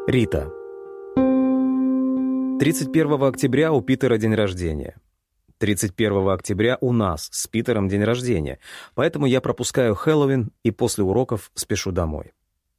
Рита. 31 октября у Питера день рождения. 31 октября у нас с Питером день рождения, поэтому я пропускаю Хэллоуин и после уроков спешу домой.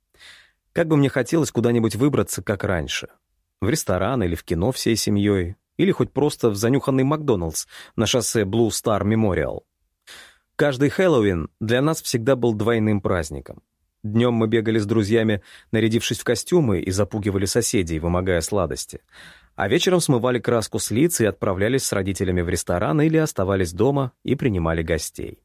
Как бы мне хотелось куда-нибудь выбраться, как раньше. В ресторан или в кино всей семьей, или хоть просто в занюханный Макдоналдс на шоссе Blue Star Memorial. Каждый Хэллоуин для нас всегда был двойным праздником. Днем мы бегали с друзьями, нарядившись в костюмы, и запугивали соседей, вымогая сладости. А вечером смывали краску с лиц и отправлялись с родителями в ресторан или оставались дома и принимали гостей.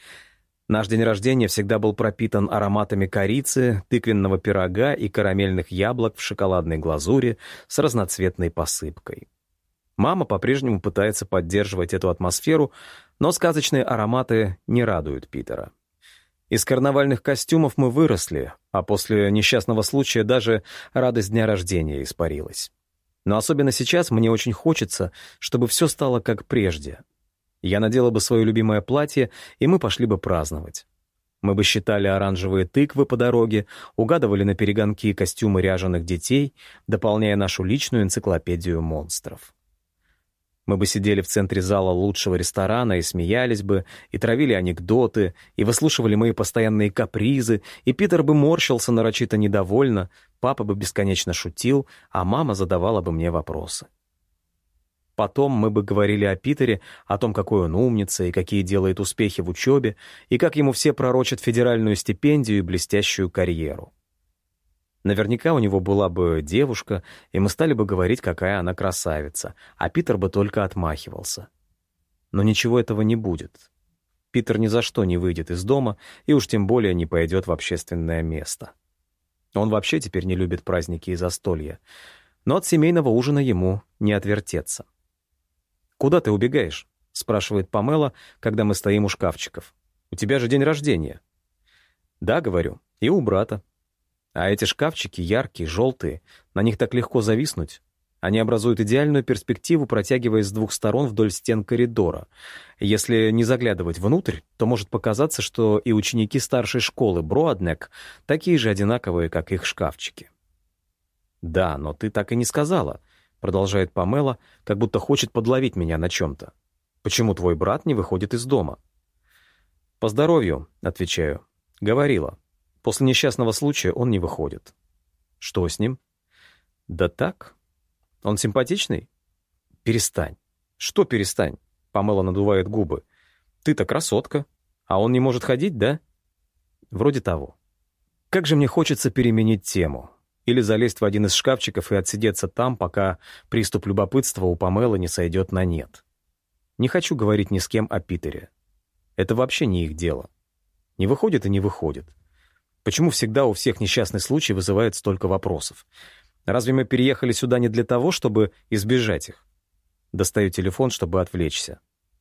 Наш день рождения всегда был пропитан ароматами корицы, тыквенного пирога и карамельных яблок в шоколадной глазури с разноцветной посыпкой. Мама по-прежнему пытается поддерживать эту атмосферу, но сказочные ароматы не радуют Питера. Из карнавальных костюмов мы выросли, а после несчастного случая даже радость дня рождения испарилась. Но особенно сейчас мне очень хочется, чтобы все стало как прежде. Я надела бы свое любимое платье, и мы пошли бы праздновать. Мы бы считали оранжевые тыквы по дороге, угадывали на перегонки костюмы ряженых детей, дополняя нашу личную энциклопедию монстров. Мы бы сидели в центре зала лучшего ресторана и смеялись бы, и травили анекдоты, и выслушивали мои постоянные капризы, и Питер бы морщился нарочито недовольно, папа бы бесконечно шутил, а мама задавала бы мне вопросы. Потом мы бы говорили о Питере, о том, какой он умница, и какие делает успехи в учебе, и как ему все пророчат федеральную стипендию и блестящую карьеру. Наверняка у него была бы девушка, и мы стали бы говорить, какая она красавица, а Питер бы только отмахивался. Но ничего этого не будет. Питер ни за что не выйдет из дома и уж тем более не пойдет в общественное место. Он вообще теперь не любит праздники и застолья, но от семейного ужина ему не отвертеться. «Куда ты убегаешь?» — спрашивает Памела, когда мы стоим у шкафчиков. «У тебя же день рождения». «Да, — говорю, — и у брата. А эти шкафчики яркие, желтые, на них так легко зависнуть. Они образуют идеальную перспективу, протягиваясь с двух сторон вдоль стен коридора. Если не заглядывать внутрь, то может показаться, что и ученики старшей школы Броаднек такие же одинаковые, как их шкафчики». «Да, но ты так и не сказала», — продолжает Памела, как будто хочет подловить меня на чем-то. «Почему твой брат не выходит из дома?» «По здоровью», — отвечаю. «Говорила. После несчастного случая он не выходит». «Что с ним?» «Да так. Он симпатичный?» «Перестань». «Что перестань?» Памела надувает губы. «Ты-то красотка. А он не может ходить, да?» «Вроде того». Как же мне хочется переменить тему. Или залезть в один из шкафчиков и отсидеться там, пока приступ любопытства у Памелы не сойдет на нет. Не хочу говорить ни с кем о Питере. Это вообще не их дело. Не выходит и не выходит. Почему всегда у всех несчастный случай вызывает столько вопросов? Разве мы переехали сюда не для того, чтобы избежать их? Достаю телефон, чтобы отвлечься.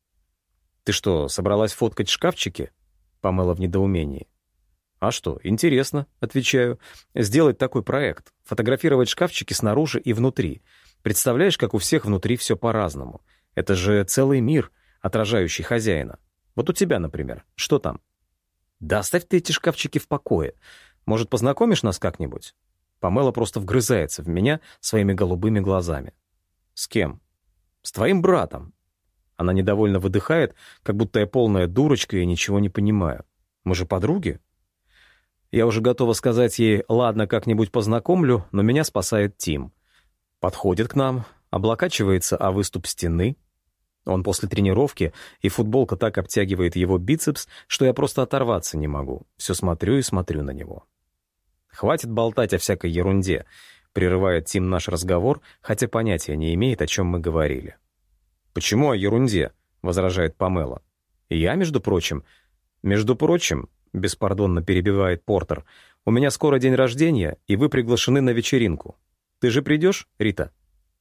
«Ты что, собралась фоткать шкафчики?» Памела в недоумении. «А что, интересно», — отвечаю. «Сделать такой проект. Фотографировать шкафчики снаружи и внутри. Представляешь, как у всех внутри все по-разному. Это же целый мир, отражающий хозяина. Вот у тебя, например. Что там?» «Да оставь ты эти шкафчики в покое. Может, познакомишь нас как-нибудь?» Памела просто вгрызается в меня своими голубыми глазами. «С кем?» «С твоим братом». Она недовольно выдыхает, как будто я полная дурочка и ничего не понимаю. «Мы же подруги?» Я уже готова сказать ей: «Ладно, как-нибудь познакомлю», но меня спасает Тим. Подходит к нам, облокачивается о выступ стены. Он после тренировки, и футболка так обтягивает его бицепс, что я просто оторваться не могу. Все смотрю и смотрю на него. «Хватит болтать о всякой ерунде», — прерывает Тим наш разговор, хотя понятия не имеет, о чем мы говорили. «Почему о ерунде?» — возражает Памела. «Я, между прочим...» «Между прочим...» — беспардонно перебивает Портер. «У меня скоро день рождения, и вы приглашены на вечеринку. Ты же придешь, Рита?»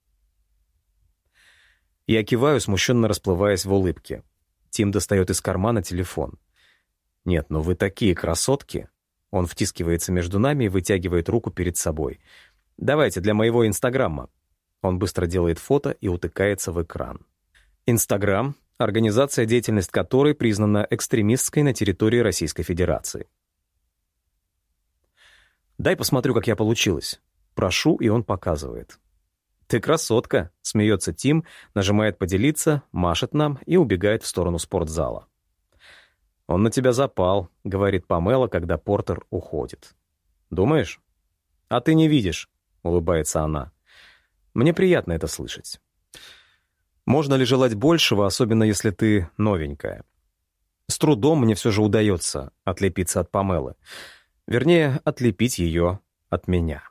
Я киваю, смущенно расплываясь в улыбке. Тим достает из кармана телефон. «Нет, ну вы такие красотки!» Он втискивается между нами и вытягивает руку перед собой. «Давайте, для моего Инстаграма». Он быстро делает фото и утыкается в экран. Инстаграм — организация, деятельность которой признана экстремистской на территории Российской Федерации. «Дай посмотрю, как я получилась», — прошу, и он показывает. «Ты красотка», — смеется Тим, нажимает «поделиться», машет нам и убегает в сторону спортзала. «Он на тебя запал», — говорит Памела, когда Портер уходит. «Думаешь?» «А ты не видишь», — улыбается она. «Мне приятно это слышать. Можно ли желать большего, особенно если ты новенькая? С трудом мне все же удается отлепиться от Памелы. Вернее, отлепить ее от меня».